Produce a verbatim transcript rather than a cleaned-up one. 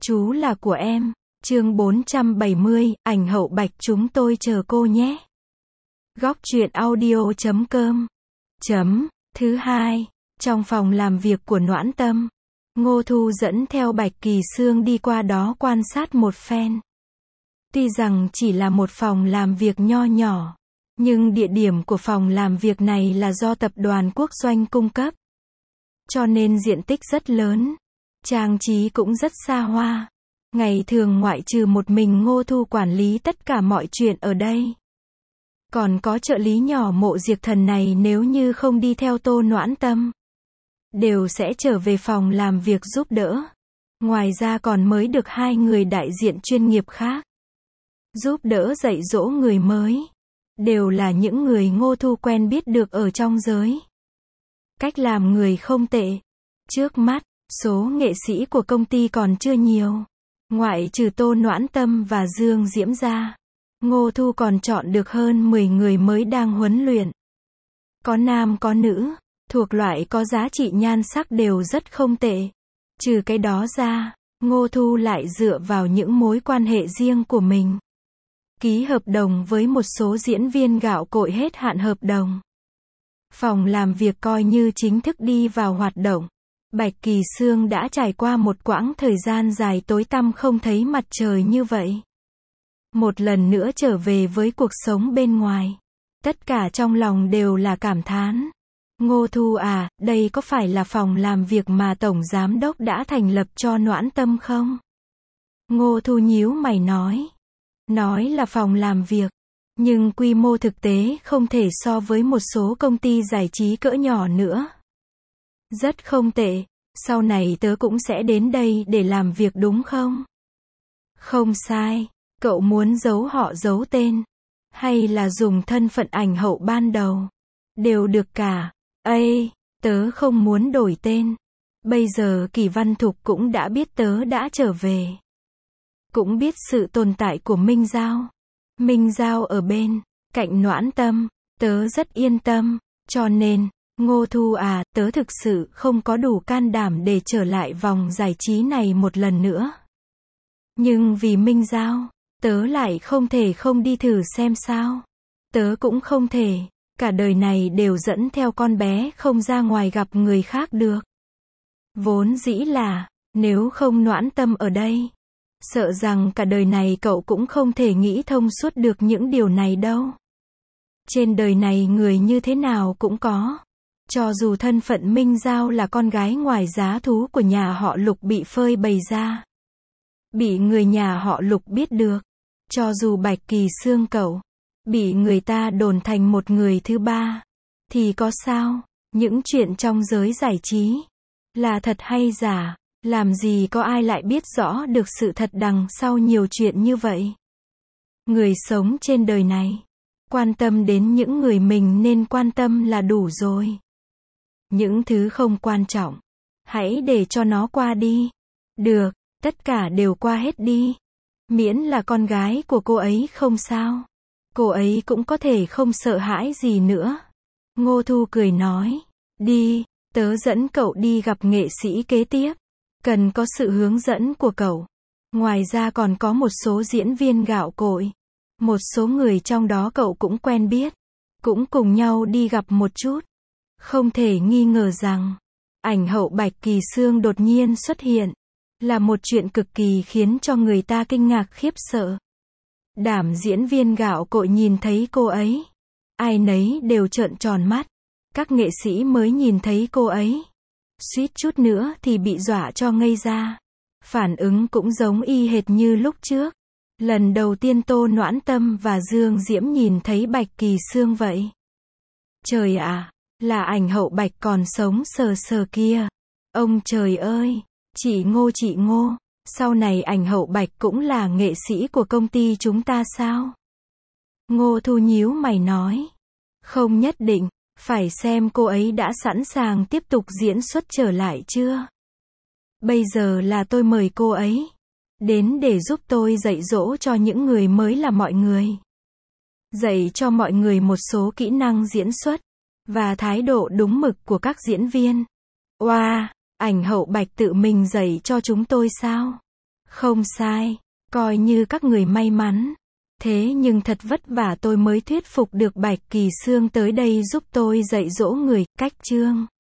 Chú là của em. Chương bốn trăm bảy mươi, ảnh hậu Bạch chúng tôi chờ cô nhé. Góc truyện audio chấm com. Chấm. Thứ hai, trong phòng làm việc của Noãn Tâm, Ngô Thu dẫn theo Bạch Kỳ Xương đi qua đó quan sát một phen. Tuy rằng chỉ là một phòng làm việc nho nhỏ, nhưng địa điểm của phòng làm việc này là do tập đoàn Quốc Doanh cung cấp. Cho nên diện tích rất lớn, trang trí cũng rất xa hoa. Ngày thường ngoại trừ một mình Ngô Thu quản lý tất cả mọi chuyện ở đây. Còn có trợ lý nhỏ Mộ Diệp Thần này nếu như không đi theo Tô Noãn Tâm, đều sẽ trở về phòng làm việc giúp đỡ. Ngoài ra còn mới được hai người đại diện chuyên nghiệp khác giúp đỡ dạy dỗ người mới. Đều là những người Ngô Thu quen biết được ở trong giới. Cách làm người không tệ. Trước mắt, số nghệ sĩ của công ty còn chưa nhiều. Ngoại trừ Tô Noãn Tâm và Dương Diễm ra, Ngô Thu còn chọn được hơn mười người mới đang huấn luyện. Có nam có nữ, thuộc loại có giá trị nhan sắc đều rất không tệ. Trừ cái đó ra, Ngô Thu lại dựa vào những mối quan hệ riêng của mình, ký hợp đồng với một số diễn viên gạo cội hết hạn hợp đồng. Phòng làm việc coi như chính thức đi vào hoạt động. Bạch Kỳ Xương đã trải qua một quãng thời gian dài tối tăm không thấy mặt trời như vậy. Một lần nữa trở về với cuộc sống bên ngoài. Tất cả trong lòng đều là cảm thán. Ngô Thu à, đây có phải là phòng làm việc mà Tổng Giám Đốc đã thành lập cho Noãn Tâm không? Ngô Thu nhíu mày nói. Nói là phòng làm việc, nhưng quy mô thực tế không thể so với một số công ty giải trí cỡ nhỏ nữa. Rất không tệ, sau này tớ cũng sẽ đến đây để làm việc đúng không? Không sai, cậu muốn giấu họ giấu tên, hay là dùng thân phận ảnh hậu ban đầu, đều được cả. Ây, tớ không muốn đổi tên. Bây giờ Kỳ Văn Thục cũng đã biết tớ đã trở về. Cũng biết sự tồn tại của Minh Giao. Minh Giao ở bên cạnh Noãn Tâm, tớ rất yên tâm, cho nên, Ngô Thu à, tớ thực sự không có đủ can đảm để trở lại vòng giải trí này một lần nữa. Nhưng vì Minh Giao, tớ lại không thể không đi thử xem sao. Tớ cũng không thể, cả đời này đều dẫn theo con bé không ra ngoài gặp người khác được. Vốn dĩ là, nếu không Noãn Tâm ở đây, sợ rằng cả đời này cậu cũng không thể nghĩ thông suốt được những điều này đâu. Trên đời này người như thế nào cũng có. Cho dù thân phận Minh Giao là con gái ngoài giá thú của nhà họ Lục bị phơi bày ra, bị người nhà họ Lục biết được, cho dù Bạch Kỳ Xương cậu bị người ta đồn thành một người thứ ba, thì có sao? Những chuyện trong giới giải trí là thật hay giả, làm gì có ai lại biết rõ được sự thật đằng sau nhiều chuyện như vậy. Người sống trên đời này, quan tâm đến những người mình nên quan tâm là đủ rồi. Những thứ không quan trọng, hãy để cho nó qua đi. Được, tất cả đều qua hết đi. Miễn là con gái của cô ấy không sao. Cô ấy cũng có thể không sợ hãi gì nữa. Ngô Thu cười nói. Đi, tớ dẫn cậu đi gặp nghệ sĩ kế tiếp. Cần có sự hướng dẫn của cậu. Ngoài ra còn có một số diễn viên gạo cội. Một số người trong đó cậu cũng quen biết. Cũng cùng nhau đi gặp một chút. Không thể nghi ngờ rằng, ảnh hậu Bạch Kỳ Xương đột nhiên xuất hiện, là một chuyện cực kỳ khiến cho người ta kinh ngạc khiếp sợ. Đảm diễn viên gạo cội nhìn thấy cô ấy, ai nấy đều trợn tròn mắt. Các nghệ sĩ mới nhìn thấy cô ấy, suýt chút nữa thì bị dọa cho ngây ra. Phản ứng cũng giống y hệt như lúc trước. Lần đầu tiên Tô Noãn Tâm và Dương Diễm nhìn thấy Bạch Kỳ Xương vậy. Trời ạ! Là ảnh hậu Bạch còn sống sờ sờ kia. Ông trời ơi, chị Ngô chị Ngô, sau này ảnh hậu Bạch cũng là nghệ sĩ của công ty chúng ta sao? Ngô Thu nhíu mày nói. Không nhất định, phải xem cô ấy đã sẵn sàng tiếp tục diễn xuất trở lại chưa. Bây giờ là tôi mời cô ấy đến để giúp tôi dạy dỗ cho những người mới là mọi người. Dạy cho mọi người một số kỹ năng diễn xuất và thái độ đúng mực của các diễn viên. Oa, wow, ảnh hậu Bạch tự mình dạy cho chúng tôi sao? Không sai. Coi như các người may mắn. Thế nhưng thật vất vả tôi mới thuyết phục được Bạch Kỳ Xương tới đây giúp tôi dạy dỗ người, cách chương.